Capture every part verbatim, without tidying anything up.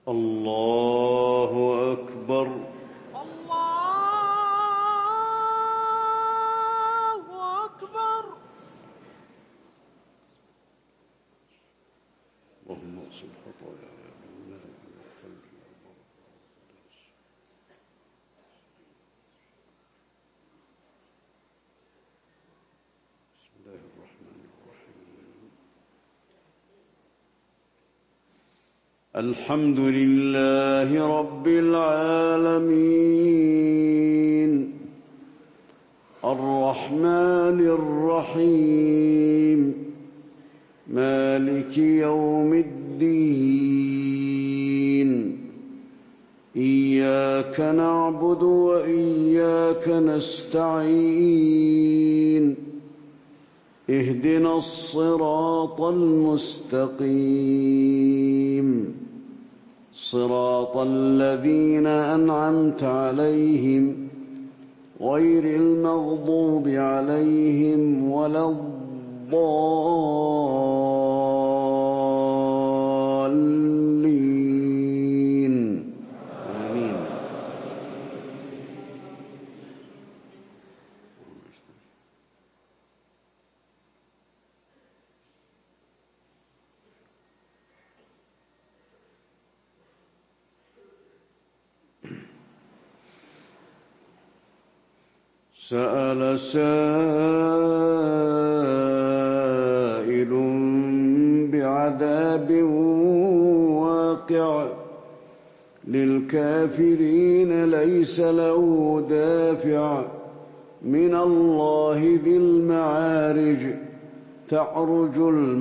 الله أكبر. الله أكبر. اللهم اغفر خطاياي بالماء والثلج والبرد. بسم الله الرحمن الرحيم. الحمد لله رب العالمين الرحمن الرحيم مالك يوم الدين إياك نعبد وإياك نستعين اهدنا الصراط المستقيم صراط الذين أنعمت عليهم غير المغضوب عليهم ولا الضالين آمين. سأل سائل بعذاب واقع للكافرين ليس له دافع من الله ذي المعارج تعرج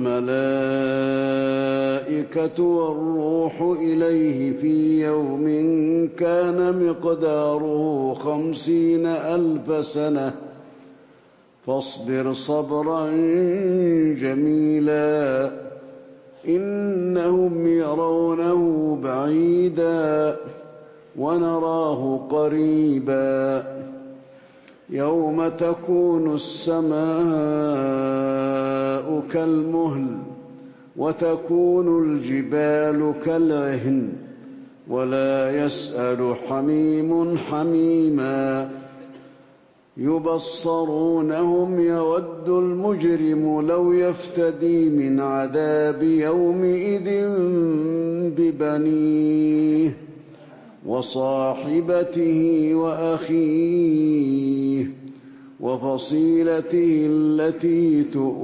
الملائكة والروح إليه في يوم كان مقداره خمسين ألف سنة فاصبر صبرا جميلا إنهم يرونه بعيدا ونراه قريبا يوم تكون السماء كالمهل وتكون الجبال كالعهن ولا يسأل حميم حميما يبصرونهم يود المجرم لو يفتدي من عذاب يومئذ ببنيه وصاحبته وأخيه وفصيلته التي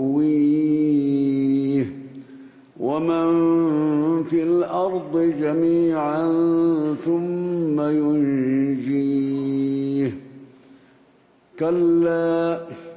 تؤويه ومن في الأرض جميعا ثم ينجيه كلا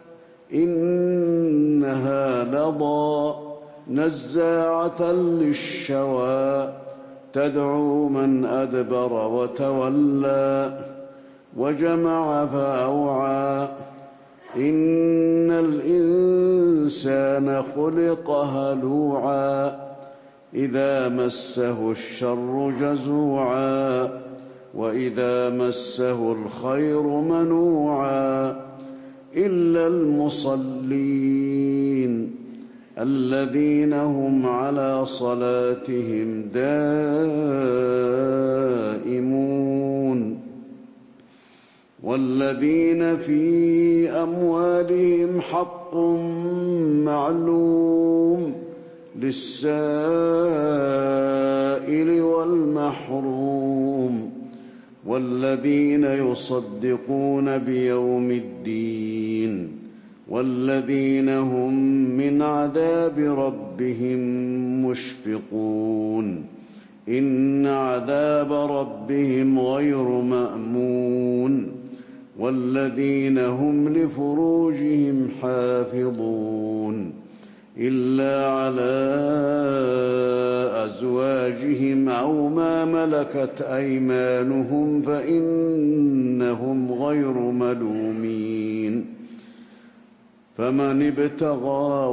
إنها لظى نزاعة للشوى تدعو من أدبر وتولى وجمع فأوعى إن الإنسان خلق هلوعا إذا مسه الشر جزوعا وإذا مسه الخير منوعا إلا المصلين الذين هم على صلاتهم دائمون والذين في أموالهم حق معلوم للسائل والمحروم والذين يصدقون بيوم الدين والذين هم من عذاب ربهم مشفقون إن عذاب ربهم غير مأمون والذين هم لفروجهم حافظون إلا على أزواجهم أو ما ملكت أيمانهم فإنهم غير ملومين فمن ابتغى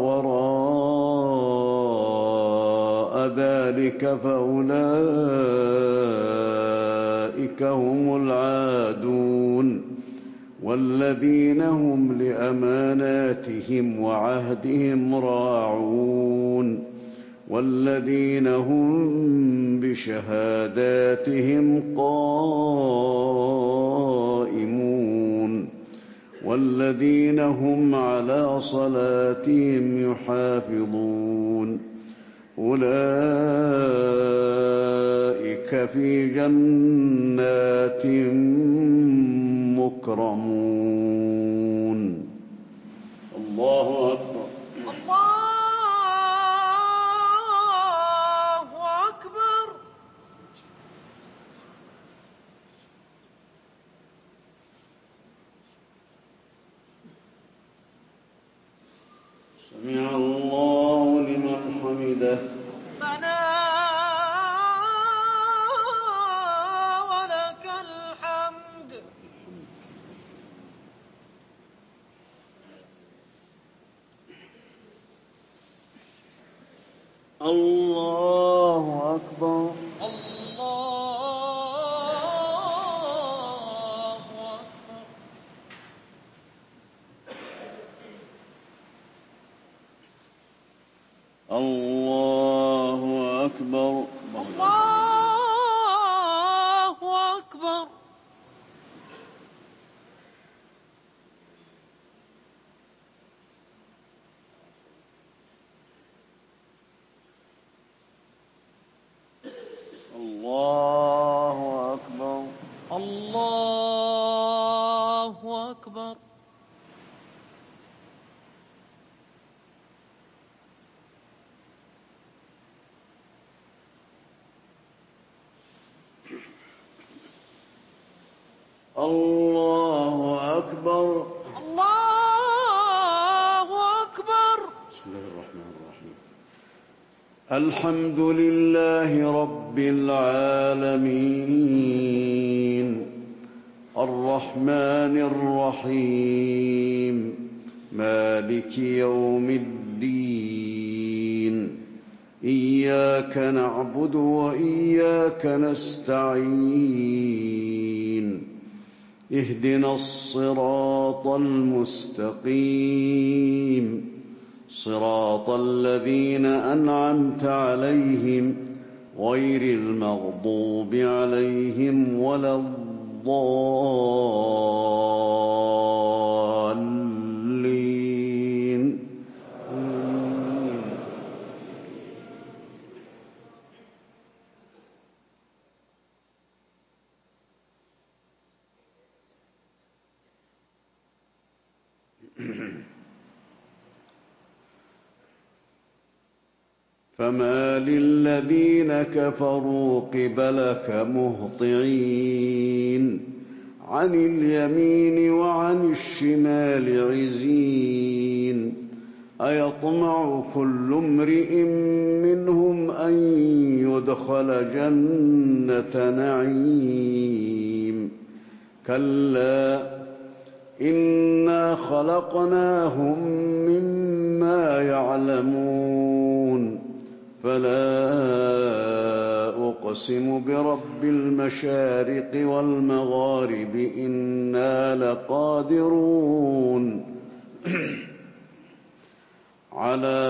وراء ذلك فأولئك هم العادون والذين هم لأماناتهم وعهدهم راعون والذين هم بشهاداتهم قائمون والذين هم على صلاتهم يحافظون أولئك في جنات مكرمون. الله أكبر. الله أكبر. سمع الله لمن حمده. ربنا ولك الحمد. الله أكبر. الله أكبر. الله أكبر. الله أكبر. الله أكبر. الله أكبر. الله أكبر. الله أكبر. بسم الله الرحمن الرحيم. الحمد لله رب العالمين الرحمن الرحيم مالك يوم الدين إياك نعبد وإياك نستعين اهدنا الصراط المستقيم صراط الذين أنعمت عليهم غير المغضوب عليهم ولا الضالين. فما للذين كفروا قبلك مهطعين عن اليمين وعن الشمال عزين أيطمع كل امرئ منهم أن يدخل جنة نعيم كلا إنا خلقناهم مما يعلمون فلا أقسم برب المشارق والمغارب إنا لقادرون على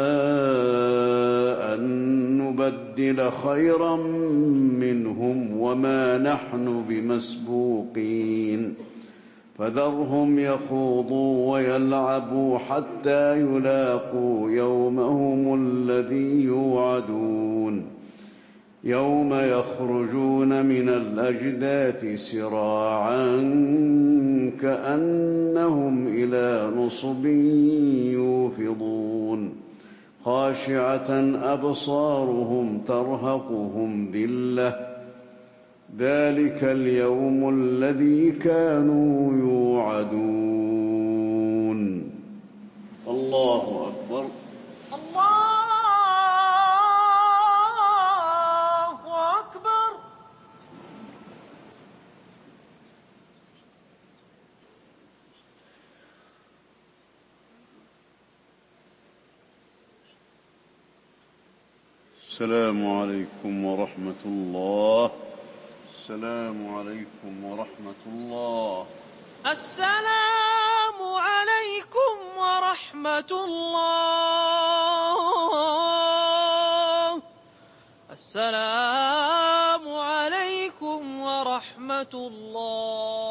أن نبدل خيرا منهم وما نحن بمسبوقين فذرهم يخوضوا ويلعبوا حتى يلاقوا يومهم الذي يوعدون يوم يخرجون من الأجداث سراعا كأنهم إلى نصب يوفضون خاشعة أبصارهم ترهقهم ذلة ذلك اليوم الذي كانوا يوعدون. الله أكبر. الله أكبر. السلام عليكم ورحمة الله. السلام عليكم ورحمة الله. السلام عليكم ورحمة الله. السلام عليكم ورحمة الله.